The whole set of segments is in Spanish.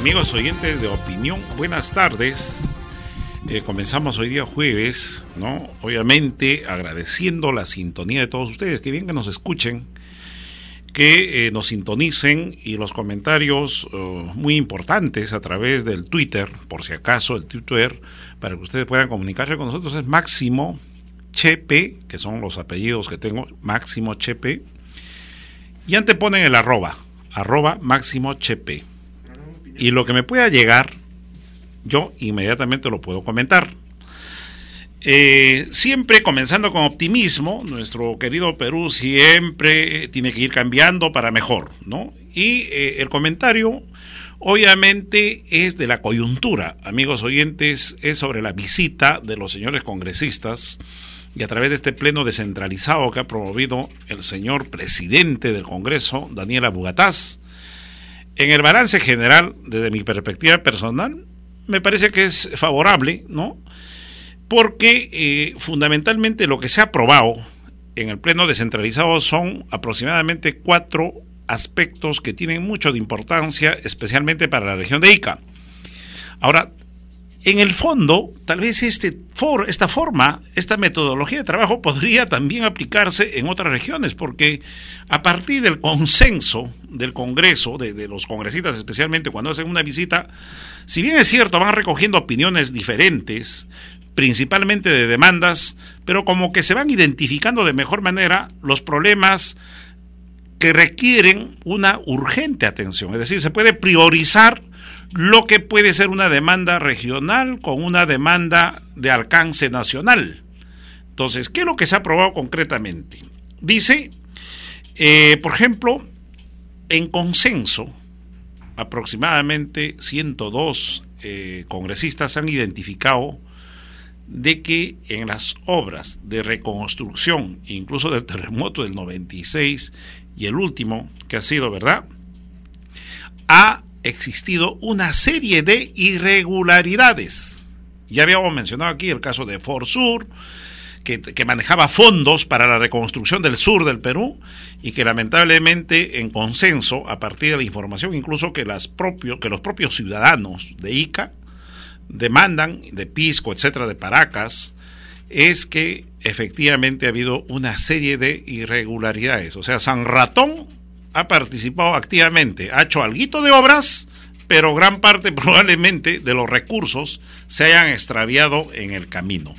Amigos oyentes de Opinión, buenas tardes. Comenzamos hoy día jueves, ¿no? Obviamente agradeciendo la sintonía de todos ustedes, que bien que nos escuchen, que nos sintonicen, y los comentarios muy importantes a través del Twitter, por si acaso el Twitter, para que ustedes puedan comunicarse con nosotros, es Máximo Chepe, que son los apellidos que tengo, Máximo Chepe, y anteponen el arroba Máximo Chepe, y lo que me pueda llegar yo inmediatamente lo puedo comentar. Siempre comenzando con optimismo, nuestro querido Perú siempre tiene que ir cambiando para mejor, ¿no? Y el comentario obviamente es de la coyuntura, amigos oyentes, es sobre la visita de los señores congresistas, y a través de este pleno descentralizado que ha promovido el señor presidente del Congreso, Daniel Abugataz. En el balance general, desde mi perspectiva personal, me parece que es favorable, ¿no? Porque fundamentalmente lo que se ha aprobado en el pleno descentralizado son aproximadamente 4 aspectos que tienen mucho de importancia, especialmente para la región de Ica. Ahora, en el fondo, tal vez esta metodología de trabajo podría también aplicarse en otras regiones, porque a partir del consenso del Congreso, de los congresistas especialmente cuando hacen una visita, si bien es cierto, van recogiendo opiniones diferentes, principalmente de demandas, pero como que se van identificando de mejor manera los problemas que requieren una urgente atención. Es decir, se puede priorizar lo que puede ser una demanda regional con una demanda de alcance nacional. Entonces, ¿qué es lo que se ha aprobado concretamente? Dice, por ejemplo, en consenso, aproximadamente 102 congresistas han identificado de que en las obras de reconstrucción, incluso del terremoto del 96 y el último que ha sido, ¿verdad?, ha existido una serie de irregularidades. Ya habíamos mencionado aquí el caso de Forsur, que manejaba fondos para la reconstrucción del sur del Perú, y que lamentablemente en consenso, a partir de la información incluso que los propios ciudadanos de Ica demandan, de Pisco, etcétera, de Paracas, es que efectivamente ha habido una serie de irregularidades. O sea, San Ratón ha participado activamente, ha hecho alguito de obras, pero gran parte probablemente de los recursos se hayan extraviado en el camino.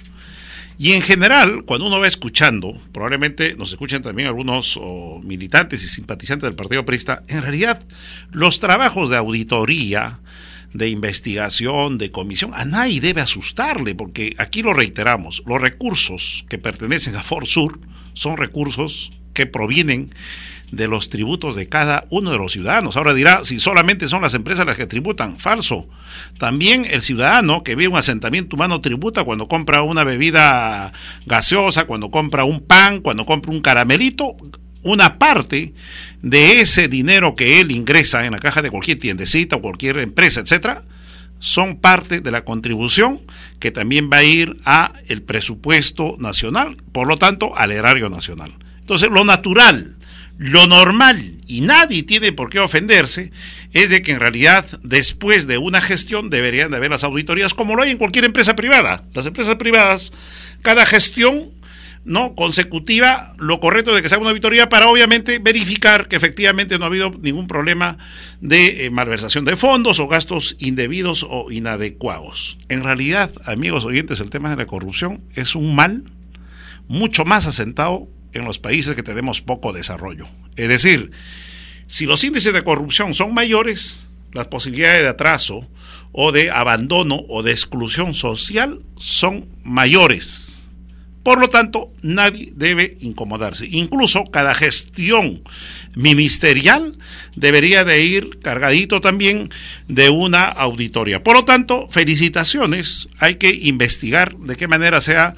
Y en general, cuando uno va escuchando, probablemente nos escuchen también algunos militantes y simpatizantes del Partido Aprista, en realidad los trabajos de auditoría, de investigación, de comisión, a nadie debe asustarle, porque aquí lo reiteramos, los recursos que pertenecen a Forsur son recursos que provienen de los tributos de cada uno de los ciudadanos. Ahora dirá, si solamente son las empresas las que tributan, falso. También el ciudadano que ve un asentamiento humano tributa cuando compra una bebida gaseosa, cuando compra un pan, cuando compra un caramelito. Una parte de ese dinero que él ingresa en la caja de cualquier tiendecita o cualquier empresa, etcétera, son parte de la contribución que también va a ir a el presupuesto nacional, por lo tanto al erario nacional. Entonces, lo natural, lo normal, y nadie tiene por qué ofenderse, es de que en realidad después de una gestión deberían de haber las auditorías, como lo hay en cualquier empresa privada. Las empresas privadas, cada gestión no consecutiva, lo correcto es de que se haga una auditoría para obviamente verificar que efectivamente no ha habido ningún problema de malversación de fondos o gastos indebidos o inadecuados. En realidad, amigos oyentes, el tema de la corrupción es un mal mucho más asentado en los países que tenemos poco desarrollo. Es decir, si los índices de corrupción son mayores, las posibilidades de atraso o de abandono o de exclusión social son mayores. Por lo tanto, nadie debe incomodarse. Incluso cada gestión ministerial debería de ir cargadito también de una auditoría. Por lo tanto, felicitaciones. Hay que investigar de qué manera sea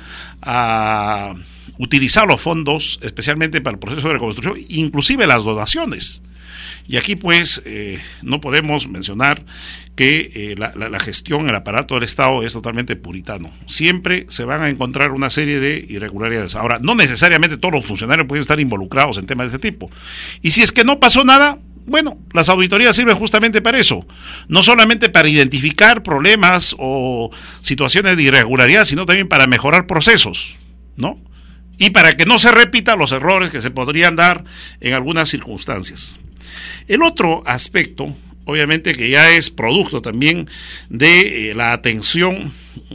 utilizar los fondos, especialmente para el proceso de reconstrucción, inclusive las donaciones. Y aquí pues no podemos mencionar que la gestión, el aparato del Estado es totalmente puritano. Siempre se van a encontrar una serie de irregularidades. Ahora, no necesariamente todos los funcionarios pueden estar involucrados en temas de este tipo. Y si es que no pasó nada, Bueno, las auditorías sirven justamente para eso, no solamente para identificar problemas o situaciones de irregularidad, sino también para mejorar procesos, ¿no? Y para que no se repitan los errores que se podrían dar en algunas circunstancias. El otro aspecto, obviamente que ya es producto también de la atención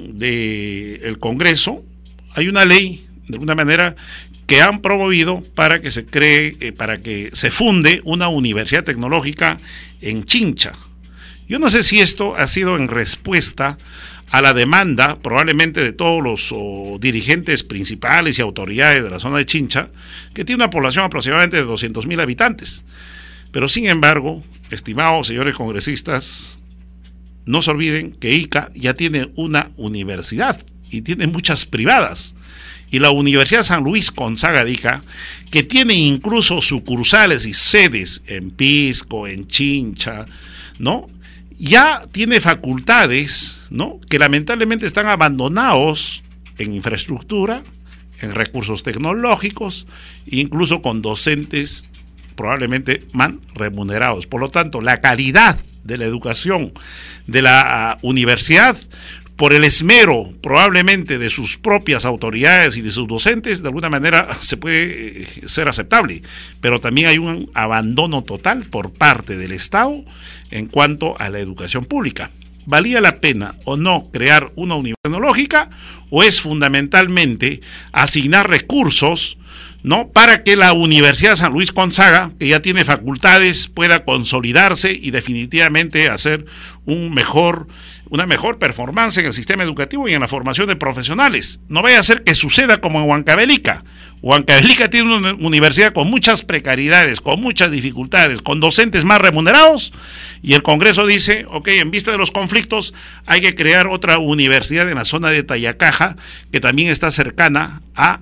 del Congreso, hay una ley, de alguna manera, que han promovido para que se cree, para que se funde una universidad tecnológica en Chincha. Yo no sé si esto ha sido en respuesta a la demanda, probablemente de todos los dirigentes principales y autoridades de la zona de Chincha, que tiene una población aproximadamente de 200,000 habitantes. Pero sin embargo, estimados señores congresistas, no se olviden que Ica ya tiene una universidad y tiene muchas privadas. Y la Universidad San Luis Gonzaga de Ica, que tiene incluso sucursales y sedes en Pisco, en Chincha, ¿no?, ya tiene facultades, ¿no?, que lamentablemente están abandonados en infraestructura, en recursos tecnológicos, incluso con docentes probablemente mal remunerados. Por lo tanto, la calidad de la educación de la universidad, por el esmero probablemente de sus propias autoridades y de sus docentes, de alguna manera se puede ser aceptable, pero también hay un abandono total por parte del Estado en cuanto a la educación pública. ¿Valía la pena o no crear una universidad tecnológica, o es fundamentalmente asignar recursos, ¿no?, para que la Universidad San Luis Gonzaga, que ya tiene facultades, pueda consolidarse y definitivamente hacer una mejor performance en el sistema educativo y en la formación de profesionales? No vaya a ser que suceda como en Huancavelica. Huancavelica tiene una universidad con muchas precariedades, con muchas dificultades, con docentes más remunerados, y el Congreso dice, ok, en vista de los conflictos, hay que crear otra universidad en la zona de Tayacaja, que también está cercana a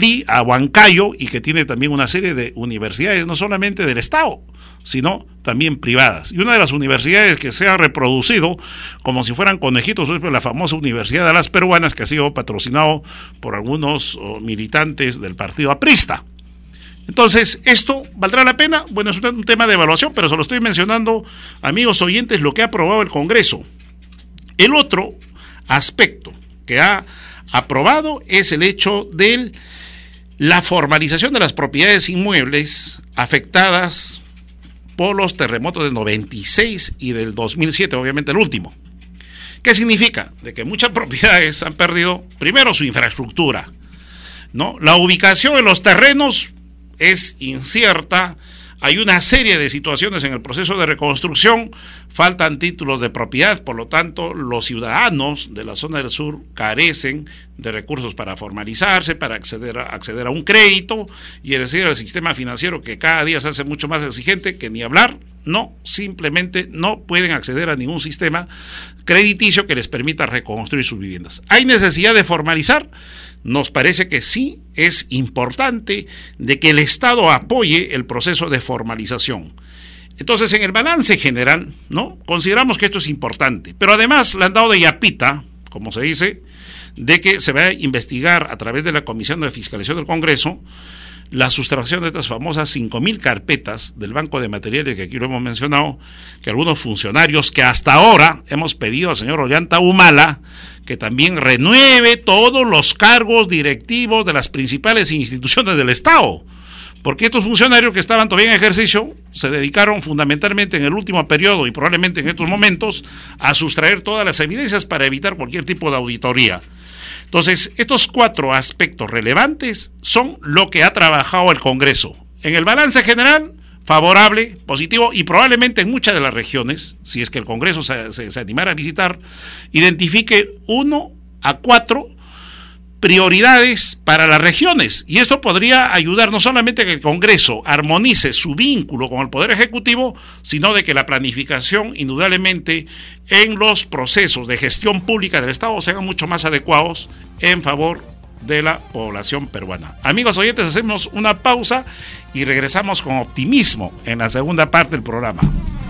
Huancayo, y que tiene también una serie de universidades, no solamente del Estado, sino también privadas. Y una de las universidades que se ha reproducido como si fueran conejitos es la famosa Universidad de las Peruanas, que ha sido patrocinado por algunos militantes del partido aprista. Entonces, ¿esto valdrá la pena? Bueno, es un tema de evaluación, pero se lo estoy mencionando, amigos oyentes, lo que ha aprobado el Congreso. El otro aspecto que ha aprobado es el hecho de la formalización de las propiedades inmuebles afectadas por los terremotos del 96 y del 2007, obviamente el último. ¿Qué significa? De que muchas propiedades han perdido, primero, su infraestructura, ¿no? La ubicación en los terrenos es incierta, hay una serie de situaciones en el proceso de reconstrucción, faltan títulos de propiedad, por lo tanto, los ciudadanos de la zona del sur carecen de recursos para formalizarse, para acceder a un crédito, y es decir, el sistema financiero, que cada día se hace mucho más exigente, que ni hablar, no, simplemente no pueden acceder a ningún sistema crediticio que les permita reconstruir sus viviendas. ¿Hay necesidad de formalizar? Nos parece que sí es importante de que el Estado apoye el proceso de formalización. Entonces, en el balance general, ¿no?, consideramos que esto es importante, pero además le han dado de yapita, como se dice, de que se va a investigar a través de la Comisión de Fiscalización del Congreso la sustracción de estas famosas 5,000 carpetas del Banco de Materiales, que aquí lo hemos mencionado, que algunos funcionarios que hasta ahora hemos pedido al señor Ollanta Humala que también renueve todos los cargos directivos de las principales instituciones del Estado, porque estos funcionarios que estaban todavía en ejercicio se dedicaron fundamentalmente en el último periodo y probablemente en estos momentos a sustraer todas las evidencias para evitar cualquier tipo de auditoría. Entonces, estos 4 aspectos relevantes son lo que ha trabajado el Congreso. En el balance general, favorable, positivo, y probablemente en muchas de las regiones, si es que el Congreso se animara a visitar, identifique 1 a 4 prioridades para las regiones, y esto podría ayudar no solamente a que el Congreso armonice su vínculo con el Poder Ejecutivo, sino de que la planificación, indudablemente, en los procesos de gestión pública del Estado sean mucho más adecuados en favor de la población peruana. Amigos oyentes, hacemos una pausa y regresamos con optimismo en la segunda parte del programa.